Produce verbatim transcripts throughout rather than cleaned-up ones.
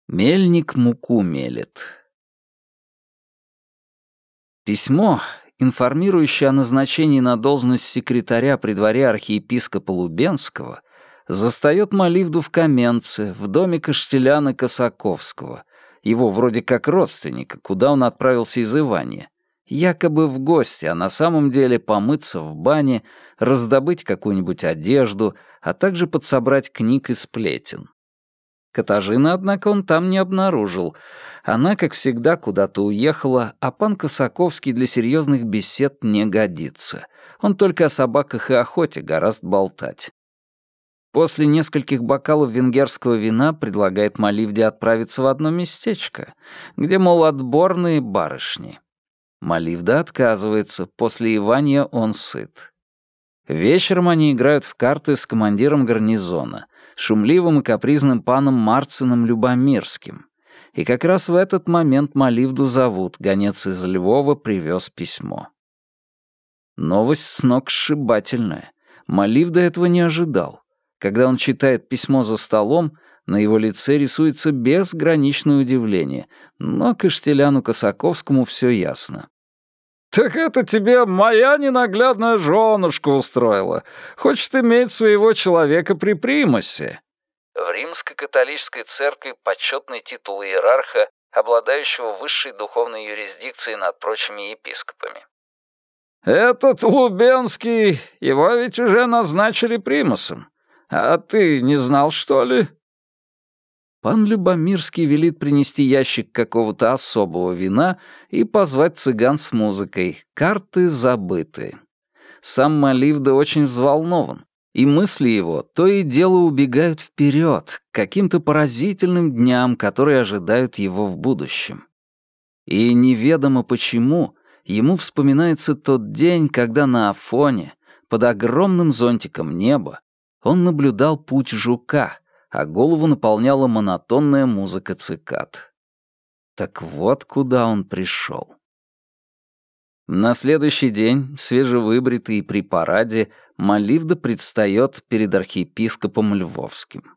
Мельник муку мелет. Письмо, информирующее о назначении на должность секретаря при дворе архиепископа Лубенского, застаёт Маливду в Каменце, в доме Каштеляна Косаковского, его вроде как родственника, куда он отправился из Иванья, якобы в гости, а на самом деле помыться в бане, раздобыть какую-нибудь одежду, а также подсобрать книг и сплетен. Катажины, однако, он там не обнаружил. Она, как всегда, куда-то уехала, а пан Косаковский для серьезных бесед не годится. Он только о собаках и охоте гораст болтать. После нескольких бокалов венгерского вина предлагает Маливде отправиться в одно местечко, где, мол, отборные барышни. Маливда отказывается, после Иванья он сыт. Вечером они играют в карты с командиром гарнизона, шумливым и капризным паном Марцином Любомирским. И как раз в этот момент Маливду зовут, гонец из Львова привез письмо. Новость сногсшибательная. Маливда этого не ожидал. Когда он читает письмо за столом, на его лице рисуется безграничное удивление, но Каштеляну Косаковскому все ясно. «Так это тебе моя ненаглядная женушка устроила. Хочет иметь своего человека при примасе». В римско-католической церкви почетный титул иерарха, обладающего высшей духовной юрисдикцией над прочими епископами. «Этот Лубенский, его ведь уже назначили примасом. А ты не знал, что ли?» Пан Любомирский велит принести ящик какого-то особого вина и позвать цыган с музыкой. Карты забыты. Сам Маливда очень взволнован, и мысли его то и дело убегают вперед, к каким-то поразительным дням, которые ожидают его в будущем. И неведомо почему ему вспоминается тот день, когда на Афоне, под огромным зонтиком неба, он наблюдал путь жука, а голову наполняла монотонная музыка цикад. Так вот куда он пришел. На следующий день, свежевыбритый и при параде, Маливда предстает перед архиепископом Львовским.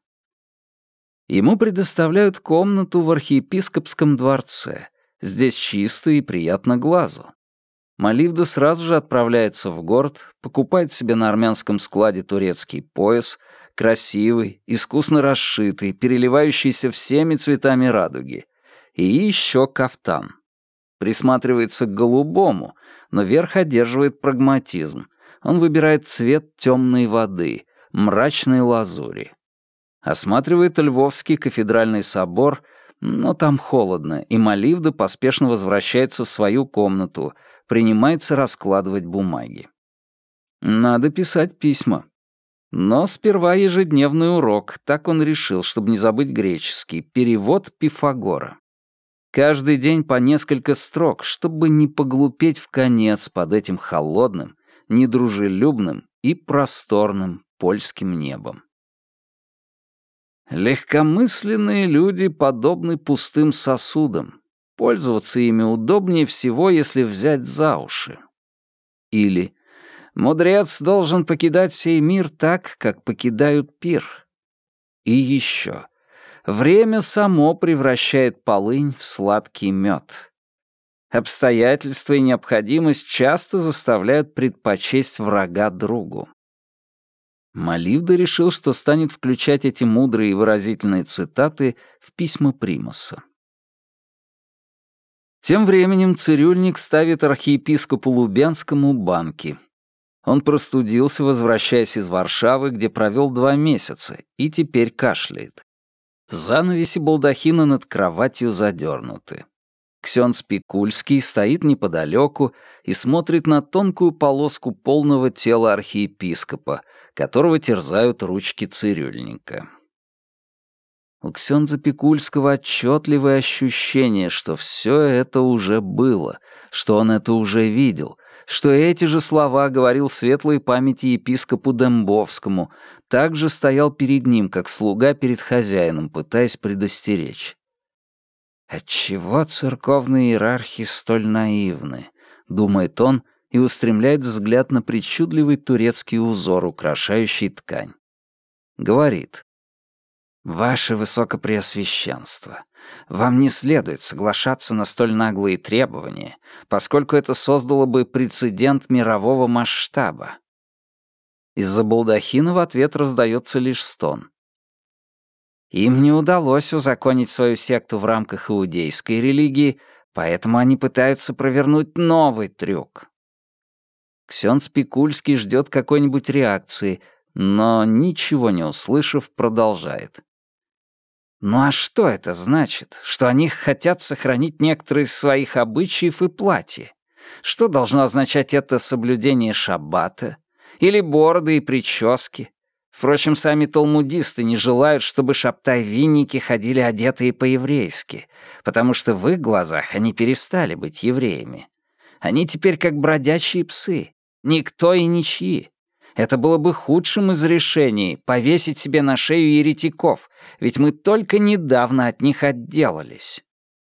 Ему предоставляют комнату в архиепископском дворце. Здесь чисто и приятно глазу. Маливда сразу же отправляется в город, покупает себе на армянском складе турецкий пояс, красивый, искусно расшитый, переливающийся всеми цветами радуги, и еще кафтан. Присматривается к голубому, но верх одерживает прагматизм. Он выбирает цвет темной воды, мрачной лазури. Осматривает Львовский кафедральный собор, но там холодно, и Маливда поспешно возвращается в свою комнату, принимается раскладывать бумаги. Надо писать письма. Но сперва ежедневный урок, так он решил, чтобы не забыть греческий, перевод Пифагора. Каждый день по несколько строк, чтобы не поглупеть вконец под этим холодным, недружелюбным и просторным польским небом. Легкомысленные люди подобны пустым сосудам. Пользоваться ими удобнее всего, если взять за уши. Или мудрец должен покидать сей мир так, как покидают пир. И еще. Время само превращает полынь в сладкий мед. Обстоятельства и необходимость часто заставляют предпочесть врага другу. Маливда решил, что станет включать эти мудрые и выразительные цитаты в письма примаса. Тем временем цирюльник ставит архиепископу Лубенскому банки. Он простудился, возвращаясь из Варшавы, где провел два месяца, и теперь кашляет. Занавеси балдахина над кроватью задернуты. Ксенц Пикульский стоит неподалеку и смотрит на тонкую полоску полного тела архиепископа, которого терзают ручки цирюльника. У Ксенца Пикульского отчетливое ощущение, что все это уже было, что он это уже видел, что эти же слова говорил светлой памяти епископу Дембовскому, также стоял перед ним, как слуга перед хозяином, пытаясь предостеречь. «Отчего церковные иерархи столь наивны?» — думает он и устремляет взгляд на причудливый турецкий узор, украшающий ткань. Говорит. «Ваше Высокопреосвященство, вам не следует соглашаться на столь наглые требования, поскольку это создало бы прецедент мирового масштаба». Из-за балдахина в ответ раздается лишь стон. Им не удалось узаконить свою секту в рамках иудейской религии, поэтому они пытаются провернуть новый трюк. Ксёндз Пикульский ждет какой-нибудь реакции, но, ничего не услышав, продолжает. Ну а что это значит? Что они хотят сохранить некоторые из своих обычаев и платья? Что должно означать это соблюдение шаббата? Или бороды и прически? Впрочем, сами талмудисты не желают, чтобы шабтай-винники ходили одетые по-еврейски, потому что в их глазах они перестали быть евреями. Они теперь как бродячие псы, никто и ничьи. Это было бы худшим из решений — повесить себе на шею еретиков, ведь мы только недавно от них отделались.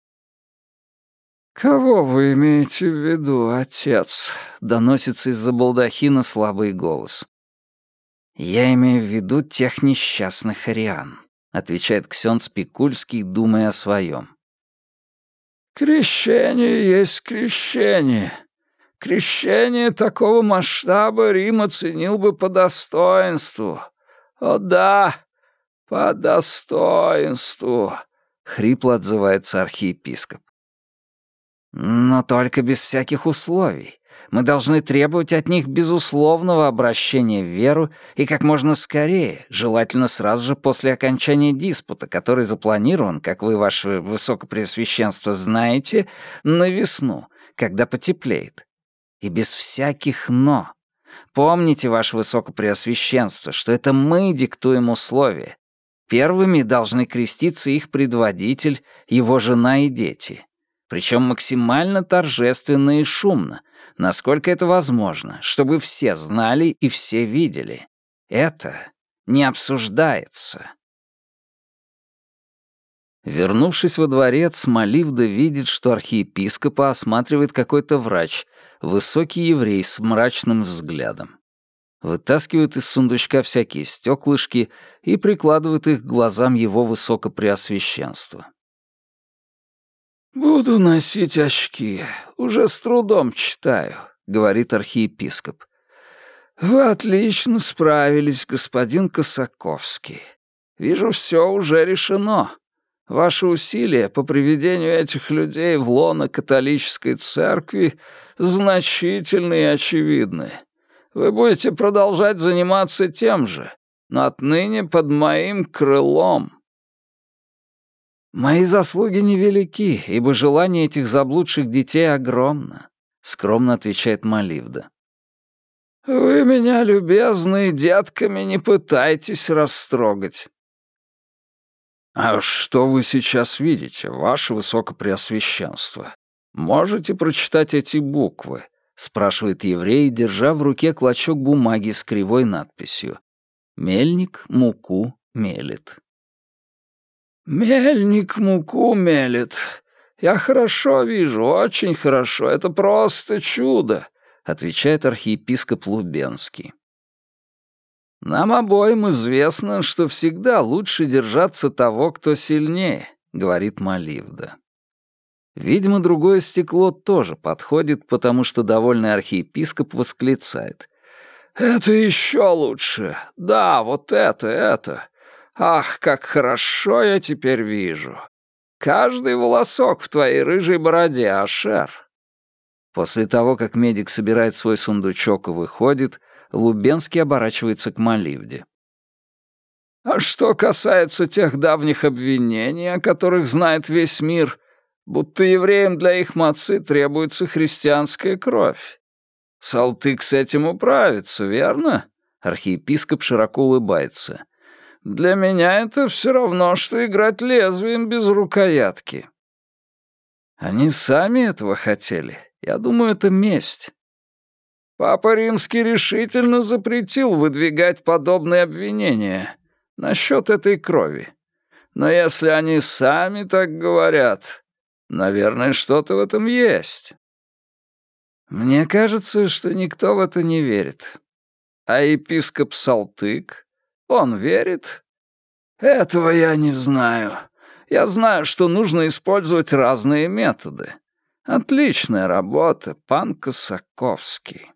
«Кого вы имеете в виду, отец?» — доносится из-за балдахина слабый голос. «Я имею в виду тех несчастных ариан», — отвечает Ксёндз Пикульский, думая о своем. «Крещение есть крещение. Крещение такого масштаба Рим оценил бы по достоинству. О да, по достоинству», — хрипло отзывается архиепископ. «Но только без всяких условий. Мы должны требовать от них безусловного обращения в веру и как можно скорее, желательно сразу же после окончания диспута, который запланирован, как вы, ваше Высокопреосвященство, знаете, на весну, когда потеплеет. И без всяких «но». Помните, ваше Высокопреосвященство, что это мы диктуем условия. Первыми должны креститься их предводитель, его жена и дети. Причем максимально торжественно и шумно, насколько это возможно, чтобы все знали и все видели. Это не обсуждается. Вернувшись во дворец, Маливда видит, что архиепископа осматривает какой-то врач, высокий еврей с мрачным взглядом. Вытаскивает из сундучка всякие стеклышки и прикладывает их к глазам его Высокопреосвященства. «Буду носить очки, уже с трудом читаю», — говорит архиепископ. «Вы отлично справились, господин Косаковский. Вижу, все уже решено. Ваши усилия по приведению этих людей в лоно католической церкви значительны и очевидны. Вы будете продолжать заниматься тем же, но отныне под моим крылом». «Мои заслуги невелики, ибо желание этих заблудших детей огромно», — скромно отвечает Маливда. «Вы меня, любезные, детками не пытайтесь растрогать». «А что вы сейчас видите, ваше Высокопреосвященство? Можете прочитать эти буквы?» — спрашивает еврей, держа в руке клочок бумаги с кривой надписью. «Мельник муку мелет». «Мельник муку мелет. Я хорошо вижу, очень хорошо. Это просто чудо», — отвечает архиепископ Лубенский. «Нам обоим известно, что всегда лучше держаться того, кто сильнее», — говорит Маливда. Видимо, другое стекло тоже подходит, потому что довольный архиепископ восклицает. «Это еще лучше. Да, вот это, это. Ах, как хорошо я теперь вижу. Каждый волосок в твоей рыжей бороде, Ашер». После того, как медик собирает свой сундучок и выходит, Лубенский оборачивается к Маливде. «А что касается тех давних обвинений, о которых знает весь мир, будто евреям для их мацы требуется христианская кровь. Салтык с этим управится, верно?» Архиепископ широко улыбается. «Для меня это все равно, что играть лезвием без рукоятки». Они сами этого хотели. Я думаю, это месть. Папа Римский решительно запретил выдвигать подобные обвинения насчет этой крови. Но если они сами так говорят, наверное, что-то в этом есть. Мне кажется, что никто в это не верит. А епископ Салтык, он верит? «Этого я не знаю. Я знаю, что нужно использовать разные методы. Отличная работа, пан Косаковский».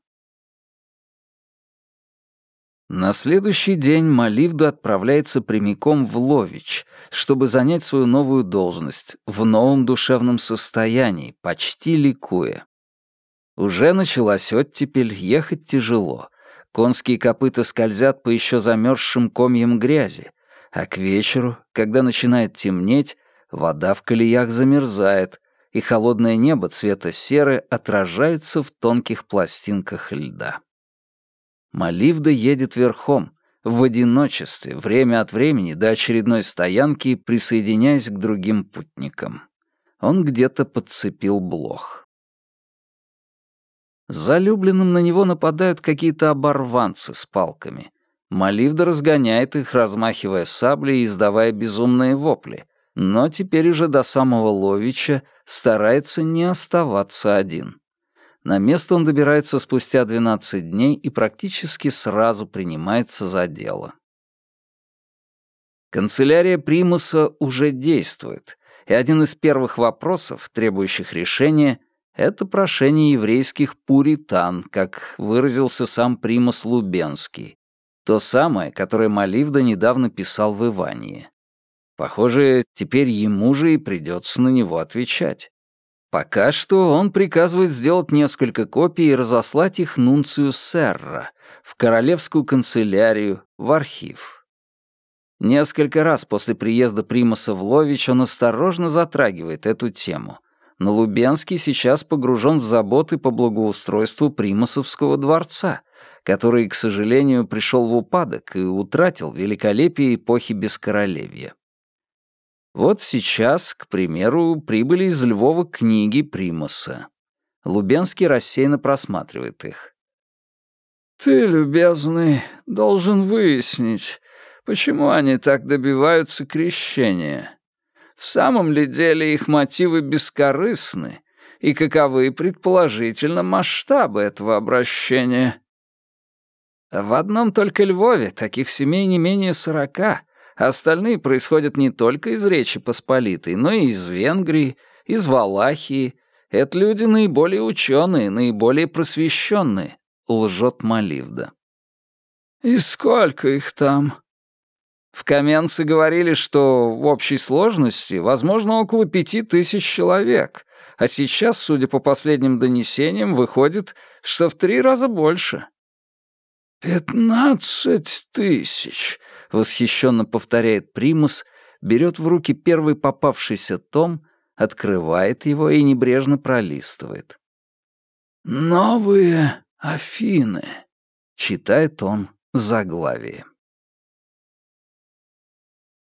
На следующий день Маливда отправляется прямиком в Лович, чтобы занять свою новую должность, в новом душевном состоянии, почти ликуя. Уже началась оттепель, ехать тяжело. Конские копыта скользят по еще замерзшим комьям грязи, а к вечеру, когда начинает темнеть, вода в колеях замерзает, и холодное небо цвета серы отражается в тонких пластинках льда. Маливда едет верхом, в одиночестве, время от времени до очередной стоянки, присоединяясь к другим путникам. Он где-то подцепил блох. Залюбленным на него нападают какие-то оборванцы с палками. Маливда разгоняет их, размахивая саблей и издавая безумные вопли, но теперь уже до самого Ловича старается не оставаться один. На место он добирается спустя двенадцать дней и практически сразу принимается за дело. Канцелярия Примуса уже действует, и один из первых вопросов, требующих решения, это прошение еврейских пуритан, как выразился сам Примус Лубенский, то самое, которое Маливда недавно писал в Ивании. Похоже, теперь ему же и придется на него отвечать. Пока что он приказывает сделать несколько копий и разослать их нунцию Серра в королевскую канцелярию, в архив. Несколько раз после приезда Примуса в Лович он осторожно затрагивает эту тему, но Лубенский сейчас погружен в заботы по благоустройству Примусовского дворца, который, к сожалению, пришел в упадок и утратил великолепие эпохи бескоролевья. Вот сейчас, к примеру, прибыли из Львова книги Примуса. Лубенский рассеянно просматривает их. «Ты, любезный, должен выяснить, почему они так добиваются крещения. В самом ли деле их мотивы бескорыстны, и каковы, предположительно, масштабы этого обращения?» «В одном только Львове таких семей не менее сорока, а остальные происходят не только из Речи Посполитой, но и из Венгрии, из Валахии. Это люди наиболее ученые, наиболее просвещенные», — лжет Маливда. «И сколько их там?» В Каменце говорили, что в общей сложности возможно около пяти тысяч человек, а сейчас, судя по последним донесениям, выходит, что в три раза больше. «Пятнадцать тысяч!» — восхищенно повторяет Примус, берет в руки первый попавшийся том, открывает его и небрежно пролистывает. «Новые Афины», — читает он заглавие.